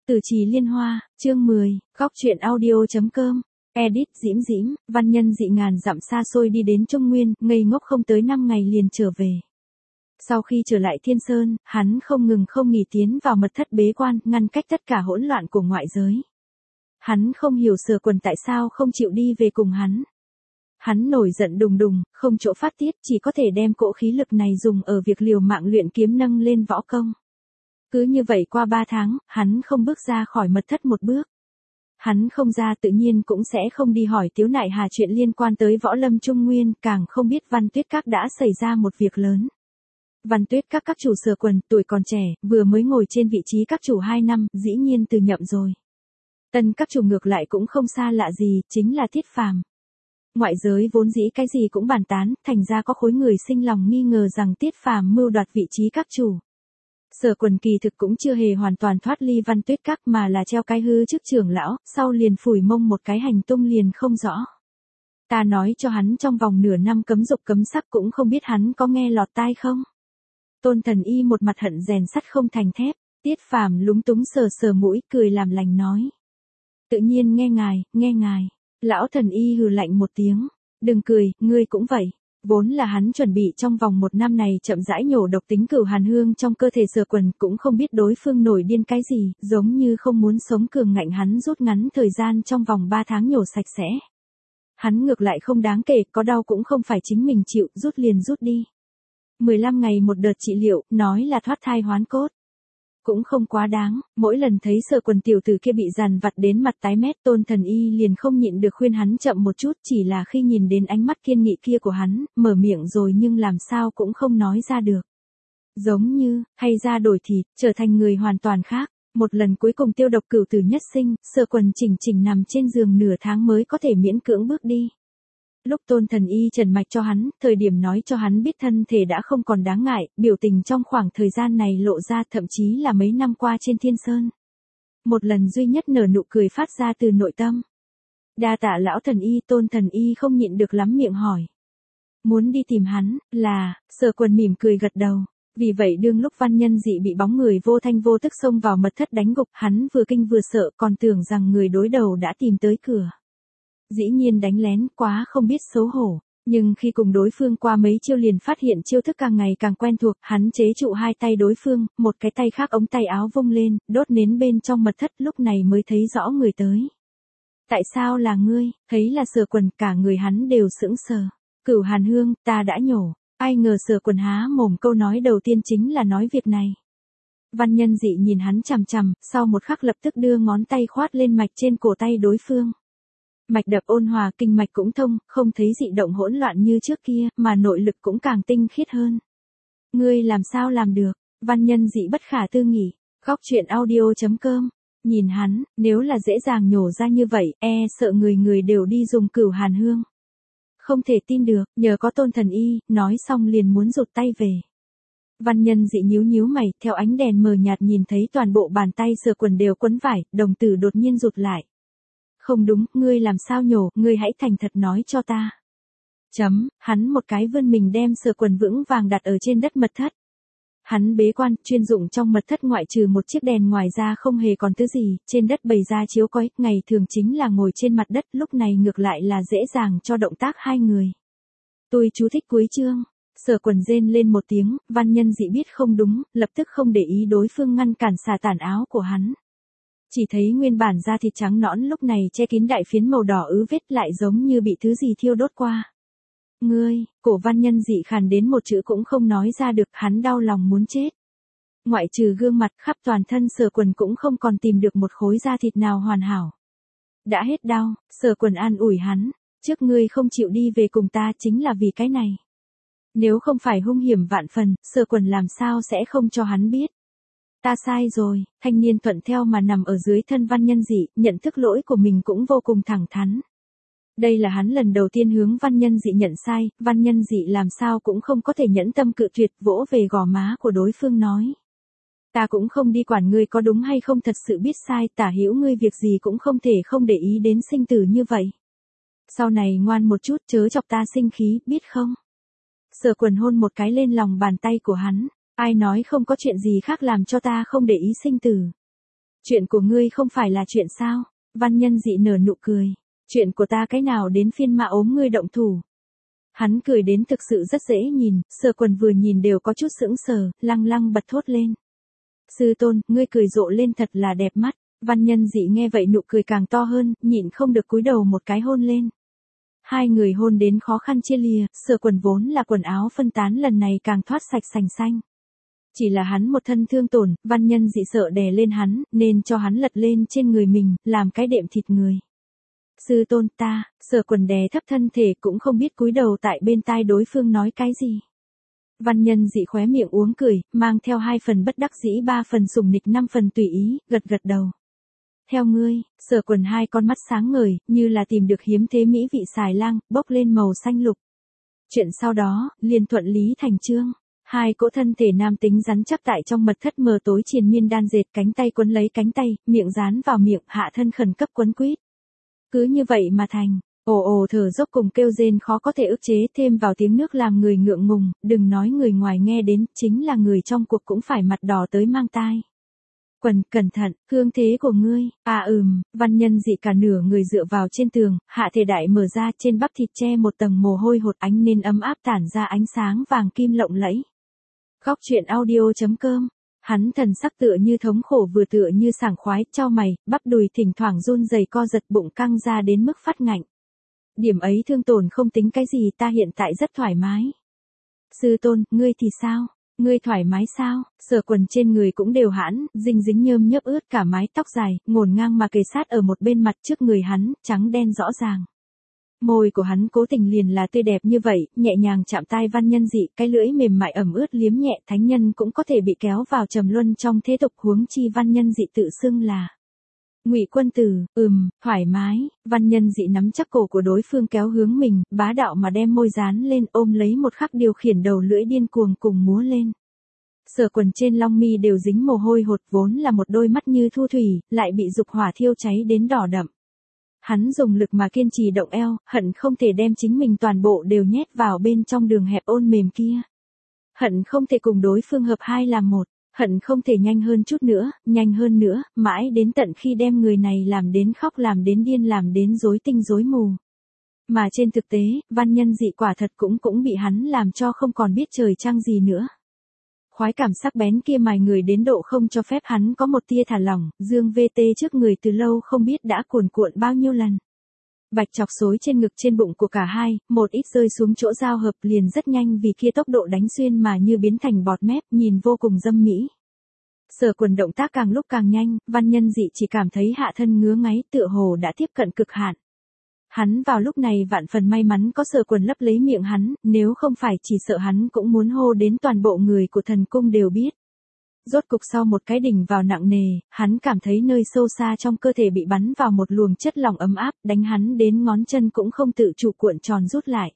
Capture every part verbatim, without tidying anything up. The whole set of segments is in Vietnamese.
Từ Trì Liên Hoa, chương mười, góc truyện audio.com, edit Diễm Diễm, văn nhân dị ngàn dặm xa xôi đi đến Trung Nguyên, ngây ngốc không tới năm ngày liền trở về. Sau khi trở lại Thiên Sơn, hắn không ngừng không nghỉ tiến vào mật thất bế quan, ngăn cách tất cả hỗn loạn của ngoại giới. Hắn không hiểu Sở Quần tại sao không chịu đi về cùng hắn. Hắn nổi giận đùng đùng, không chỗ phát tiết, chỉ có thể đem cỗ khí lực này dùng ở việc liều mạng luyện kiếm nâng lên võ công. Cứ như vậy qua ba tháng, hắn không bước ra khỏi mật thất một bước. Hắn không ra tự nhiên cũng sẽ không đi hỏi Tiếu Nại Hà chuyện liên quan tới võ lâm Trung Nguyên, càng không biết Văn Tuyết Các đã xảy ra một việc lớn. Văn Tuyết Các các chủ Sở Quần, tuổi còn trẻ, vừa mới ngồi trên vị trí các chủ hai năm, dĩ nhiên từ nhậm rồi. Tân các chủ ngược lại cũng không xa lạ gì, chính là Tiết Phàm. Ngoại giới vốn dĩ cái gì cũng bàn tán, thành ra có khối người sinh lòng nghi ngờ rằng Tiết Phàm mưu đoạt vị trí các chủ. Sở Quần kỳ thực cũng chưa hề hoàn toàn thoát ly Văn Tuyết Các mà là treo cái hư chức trưởng lão, sau liền phủi mông một cái hành tung liền không rõ. Ta nói cho hắn trong vòng nửa năm cấm dục cấm sắc cũng không biết hắn có nghe lọt tai không. Tôn Thần Y một mặt hận rèn sắt không thành thép, Tiết Phàm lúng túng sờ sờ mũi cười làm lành nói. Tự nhiên nghe ngài, nghe ngài. Lão Thần Y hừ lạnh một tiếng. Đừng cười, ngươi cũng vậy. Vốn là hắn chuẩn bị trong vòng một năm này chậm rãi nhổ độc tính cửu hàn hương trong cơ thể Sở Quần, cũng không biết đối phương nổi điên cái gì, giống như không muốn sống cường ngạnh hắn rút ngắn thời gian trong vòng ba tháng nhổ sạch sẽ. Hắn ngược lại không đáng kể, có đau cũng không phải chính mình chịu, rút liền rút đi. mười lăm ngày một đợt trị liệu, nói là thoát thai hoán cốt. Cũng không quá đáng, mỗi lần thấy Sở Quần tiểu tử kia bị dằn vặt đến mặt tái mét, Tôn Thần Y liền không nhịn được khuyên hắn chậm một chút, chỉ là khi nhìn đến ánh mắt kiên nghị kia của hắn, mở miệng rồi nhưng làm sao cũng không nói ra được. Giống như, hay ra đổi thịt, trở thành người hoàn toàn khác. Một lần cuối cùng tiêu độc cửu tử nhất sinh, Sở Quần chỉnh chỉnh nằm trên giường nửa tháng mới có thể miễn cưỡng bước đi. Lúc Tôn Thần Y trần mạch cho hắn, thời điểm nói cho hắn biết thân thể đã không còn đáng ngại, biểu tình trong khoảng thời gian này lộ ra, thậm chí là mấy năm qua trên Thiên Sơn. Một lần duy nhất nở nụ cười phát ra từ nội tâm. Đa tạ lão Thần Y. Tôn Thần Y không nhịn được lắm miệng hỏi. Muốn đi tìm hắn, là, Sở Quần mỉm cười gật đầu. Vì vậy đương lúc văn nhân dị bị bóng người vô thanh vô tức xông vào mật thất đánh gục, hắn vừa kinh vừa sợ, còn tưởng rằng người đối đầu đã tìm tới cửa. Dĩ nhiên đánh lén, quá không biết xấu hổ. Nhưng khi cùng đối phương qua mấy chiêu liền phát hiện chiêu thức càng ngày càng quen thuộc, hắn chế trụ hai tay đối phương, một cái tay khác ống tay áo vung lên, đốt nến bên trong mật thất, lúc này mới thấy rõ người tới. Tại sao là ngươi? Thấy là Sở Quần, cả người hắn đều sững sờ. Cửu hàn hương, ta đã nhổ. Ai ngờ Sở Quần há mồm, câu nói đầu tiên chính là nói việc này. Văn nhân dị nhìn hắn chằm chằm, sau một khắc lập tức đưa ngón tay khoát lên mạch trên cổ tay đối phương. Mạch đập ôn hòa, kinh mạch cũng thông, không thấy dị động hỗn loạn như trước kia, mà nội lực cũng càng tinh khiết hơn. Ngươi làm sao làm được? Văn nhân dị bất khả tư nghị. Góc truyện audio.com. Nhìn hắn, nếu là dễ dàng nhổ ra như vậy, e sợ người người đều đi dùng cửu hàn hương. Không thể tin được, nhờ có Tôn Thần Y, nói xong liền muốn rụt tay về. Văn nhân dị nhíu nhíu mày, theo ánh đèn mờ nhạt nhìn thấy toàn bộ bàn tay Sở Quần đều quấn vải, đồng tử đột nhiên rụt lại. Không đúng, ngươi làm sao nhổ, ngươi hãy thành thật nói cho ta. Chấm, hắn một cái vươn mình đem Sở Quần vững vàng đặt ở trên đất mật thất. Hắn bế quan, chuyên dụng trong mật thất ngoại trừ một chiếc đèn ngoài ra không hề còn thứ gì, trên đất bày ra chiếu cói, ngày thường chính là ngồi trên mặt đất, lúc này ngược lại là dễ dàng cho động tác hai người. Tôi chú thích cuối chương. Sở Quần rên lên một tiếng, văn nhân dị biết không đúng, lập tức không để ý đối phương ngăn cản xà tản áo của hắn. Chỉ thấy nguyên bản da thịt trắng nõn lúc này che kín đại phiến màu đỏ ứ vết, lại giống như bị thứ gì thiêu đốt qua. Ngươi, cổ văn nhân dị khàn đến một chữ cũng không nói ra được, hắn đau lòng muốn chết. Ngoại trừ gương mặt, khắp toàn thân Sở Quần cũng không còn tìm được một khối da thịt nào hoàn hảo. Đã hết đau, Sở Quần an ủi hắn, trước ngươi không chịu đi về cùng ta chính là vì cái này. Nếu không phải hung hiểm vạn phần, Sở Quần làm sao sẽ không cho hắn biết. Ta sai rồi, thanh niên thuận theo mà nằm ở dưới thân văn nhân dị, nhận thức lỗi của mình cũng vô cùng thẳng thắn. Đây là hắn lần đầu tiên hướng văn nhân dị nhận sai, văn nhân dị làm sao cũng không có thể nhẫn tâm cự tuyệt, vỗ về gò má của đối phương nói. Ta cũng không đi quản ngươi có đúng hay không, thật sự biết sai, tả hữu ngươi việc gì cũng không thể không để ý đến sinh tử như vậy. Sau này ngoan một chút, chớ chọc ta sinh khí, biết không? Sở Quần hôn một cái lên lòng bàn tay của hắn. Ai nói không có chuyện gì khác làm cho ta không để ý sinh tử. Chuyện của ngươi không phải là chuyện sao? Văn Nhân Dị nở nụ cười. Chuyện của ta cái nào đến phiên mà ốm ngươi động thủ. Hắn cười đến thực sự rất dễ nhìn, Sở Quần vừa nhìn đều có chút sững sờ, lăng lăng bật thốt lên. Sư tôn, ngươi cười rộ lên thật là đẹp mắt. Văn Nhân Dị nghe vậy nụ cười càng to hơn, nhịn không được cúi đầu một cái hôn lên. Hai người hôn đến khó khăn chia lìa, Sở Quần vốn là quần áo phân tán lần này càng thoát sạch sành xanh. Chỉ là hắn một thân thương tổn, Văn Nhân Dị sợ đè lên hắn, nên cho hắn lật lên trên người mình, làm cái đệm thịt người. Sư tôn ta, Sở Quần đè thấp thân thể cũng không biết cúi đầu tại bên tai đối phương nói cái gì. Văn Nhân Dị khóe miệng uống cười, mang theo hai phần bất đắc dĩ ba phần sủng nịch năm phần tùy ý, gật gật đầu. Theo ngươi, Sở Quần hai con mắt sáng ngời, như là tìm được hiếm thế mỹ vị xài lang, bốc lên màu xanh lục. Chuyện sau đó, liền thuận lý thành chương. Hai cỗ thân thể nam tính rắn chắc tại trong mật thất mờ tối triền miên đan dệt, cánh tay quấn lấy cánh tay, miệng dán vào miệng, hạ thân khẩn cấp quấn quýt. Cứ như vậy mà thành, ồ ồ thở dốc cùng kêu rên khó có thể ức chế, thêm vào tiếng nước làm người ngượng ngùng, đừng nói người ngoài nghe đến, chính là người trong cuộc cũng phải mặt đỏ tới mang tai. Quần, cẩn thận, hương thế của ngươi, à ừm, Văn Nhân Dị cả nửa người dựa vào trên tường, hạ thể đại mở ra, trên bắp thịt che một tầng mồ hôi hột, ánh nên ấm áp tản ra ánh sáng vàng kim lộng lẫy. Góc truyện audio chấm com. Hắn thần sắc tựa như thống khổ vừa tựa như sảng khoái, chau mày, bắp đùi thỉnh thoảng run rẩy co giật, bụng căng ra đến mức phát ngạnh. Điểm ấy thương tổn không tính cái gì, ta hiện tại rất thoải mái. Sư tôn, ngươi thì sao? Ngươi thoải mái sao? Sở Quần trên người cũng đều hãn, dinh dính nhơm nhớp ướt cả mái tóc dài, ngổn ngang mà kề sát ở một bên mặt trước người hắn, trắng đen rõ ràng. Môi của hắn cố tình liền là tươi đẹp như vậy, nhẹ nhàng chạm tai Văn Nhân Dị, cái lưỡi mềm mại ẩm ướt liếm nhẹ, thánh nhân cũng có thể bị kéo vào trầm luân trong thế tục, huống chi Văn Nhân Dị tự xưng là Ngụy Quân Tử. Ừm, thoải mái. Văn Nhân Dị nắm chắc cổ của đối phương kéo hướng mình, bá đạo mà đem môi dán lên, ôm lấy một khắc điều khiển đầu lưỡi điên cuồng cùng múa lên. Sở Quần trên long mi đều dính mồ hôi hột, vốn là một đôi mắt như thu thủy, lại bị dục hỏa thiêu cháy đến đỏ đậm. Hắn dùng lực mà kiên trì động eo, hận không thể đem chính mình toàn bộ đều nhét vào bên trong đường hẹp ôn mềm kia. Hận không thể cùng đối phương hợp hai làm một, hận không thể nhanh hơn chút nữa, nhanh hơn nữa, mãi đến tận khi đem người này làm đến khóc, làm đến điên, làm đến rối tinh rối mù. Mà trên thực tế, Văn Nhân Dị quả thật cũng cũng bị hắn làm cho không còn biết trời trăng gì nữa. Khoái cảm sắc bén kia mài người đến độ không cho phép hắn có một tia thả lỏng, dương vê tê trước người từ lâu không biết đã cuồn cuộn bao nhiêu lần. Bạch chọc xối trên ngực trên bụng của cả hai, một ít rơi xuống chỗ giao hợp, liền rất nhanh vì kia tốc độ đánh xuyên mà như biến thành bọt mép, nhìn vô cùng dâm mỹ. Sở Quần động tác càng lúc càng nhanh, Văn Nhân Dị chỉ cảm thấy hạ thân ngứa ngáy, tựa hồ đã tiếp cận cực hạn. Hắn vào lúc này vạn phần may mắn có Sở Quần lấp lấy miệng hắn, nếu không phải chỉ sợ hắn cũng muốn hô đến toàn bộ người của thần cung đều biết. Rốt cục sau một cái đỉnh vào nặng nề, hắn cảm thấy nơi sâu xa trong cơ thể bị bắn vào một luồng chất lỏng ấm áp, đánh hắn đến ngón chân cũng không tự chủ cuộn tròn rút lại.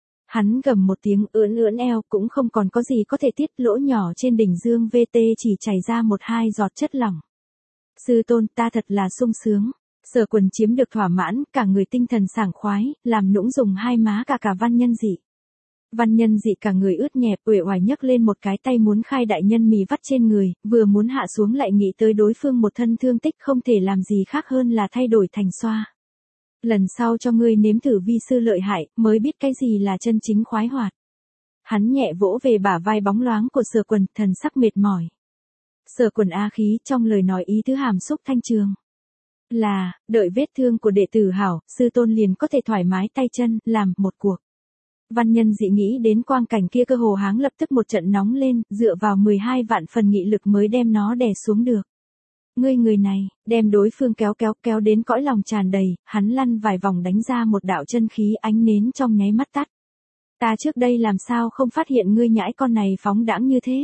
Hắn gầm một tiếng, ưỡn ưỡn eo, cũng không còn có gì có thể tiết, lỗ nhỏ trên đỉnh dương vê tê chỉ chảy ra một hai giọt chất lỏng. Sư tôn, ta thật là sung sướng. Sở Quần chiếm được thỏa mãn, cả người tinh thần sảng khoái, làm nũng dùng hai má cả cả Văn Nhân Dị. Văn Nhân Dị cả người ướt nhẹp, uể oải nhấc lên một cái tay muốn khai đại nhân mì vắt trên người, vừa muốn hạ xuống lại nghĩ tới đối phương một thân thương tích, không thể làm gì khác hơn là thay đổi thành xoa. Lần sau cho ngươi nếm thử vi sư lợi hại, mới biết cái gì là chân chính khoái hoạt. Hắn nhẹ vỗ về bả vai bóng loáng của Sở Quần, thần sắc mệt mỏi. Sở Quần a khí trong lời nói ý tứ hàm xúc thanh trường. Là, đợi vết thương của đệ tử hảo, sư tôn liền có thể thoải mái tay chân, làm một cuộc. Văn Nhân Dị nghĩ đến quang cảnh kia, cơ hồ háng lập tức một trận nóng lên, dựa vào mười hai vạn phần nghị lực mới đem nó đè xuống được. Ngươi người này, đem đối phương kéo kéo kéo đến cõi lòng tràn đầy, hắn lăn vài vòng đánh ra một đạo chân khí, ánh nến trong nháy mắt tắt. Ta trước đây làm sao không phát hiện ngươi nhãi con này phóng đãng như thế?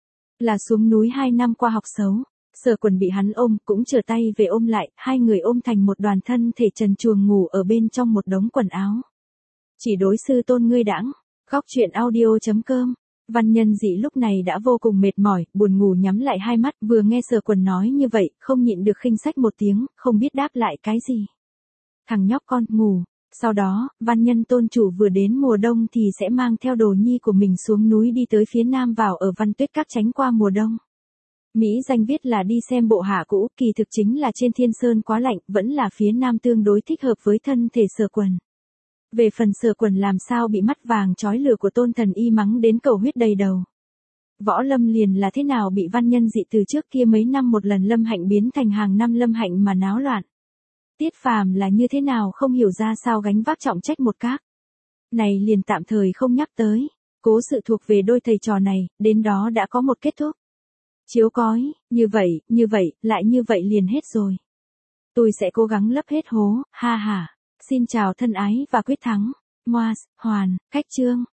Là xuống núi hai năm qua học xấu. Sở Quần bị hắn ôm, cũng trở tay về ôm lại, hai người ôm thành một đoàn, thân thể trần truồng ngủ ở bên trong một đống quần áo. Chỉ đối sư tôn ngươi đãng. Góc truyện audio chấm com. Văn Nhân Dị lúc này đã vô cùng mệt mỏi, buồn ngủ nhắm lại hai mắt, vừa nghe Sở Quần nói như vậy, không nhịn được khinh sách một tiếng, không biết đáp lại cái gì. Thằng nhóc con, ngủ. Sau đó, Văn Nhân tôn chủ vừa đến mùa đông thì sẽ mang theo đồ nhi của mình xuống núi đi tới phía nam vào ở Văn Tuyết Các tránh qua mùa đông. Mỹ danh viết là đi xem bộ hạ cũ, kỳ thực chính là trên thiên sơn quá lạnh, vẫn là phía nam tương đối thích hợp với thân thể Sở Quần. Về phần Sở Quần làm sao bị mắt vàng chói lửa của Tôn Thần Y mắng đến cầu huyết đầy đầu. Võ Lâm liền là thế nào bị văn nhân dị từ trước kia mấy năm một lần Lâm Hạnh biến thành hàng năm Lâm Hạnh mà náo loạn. Tiết Phàm là như thế nào không hiểu ra sao gánh vác trọng trách một các. Này liền tạm thời không nhắc tới, cố sự thuộc về đôi thầy trò này, đến đó đã có một kết thúc. Chiếu cói, như vậy, như vậy, lại như vậy liền hết rồi. Tôi sẽ cố gắng lấp hết hố, ha ha. Xin chào thân ái và quyết thắng. Moas, Hoàn, Cách Chương.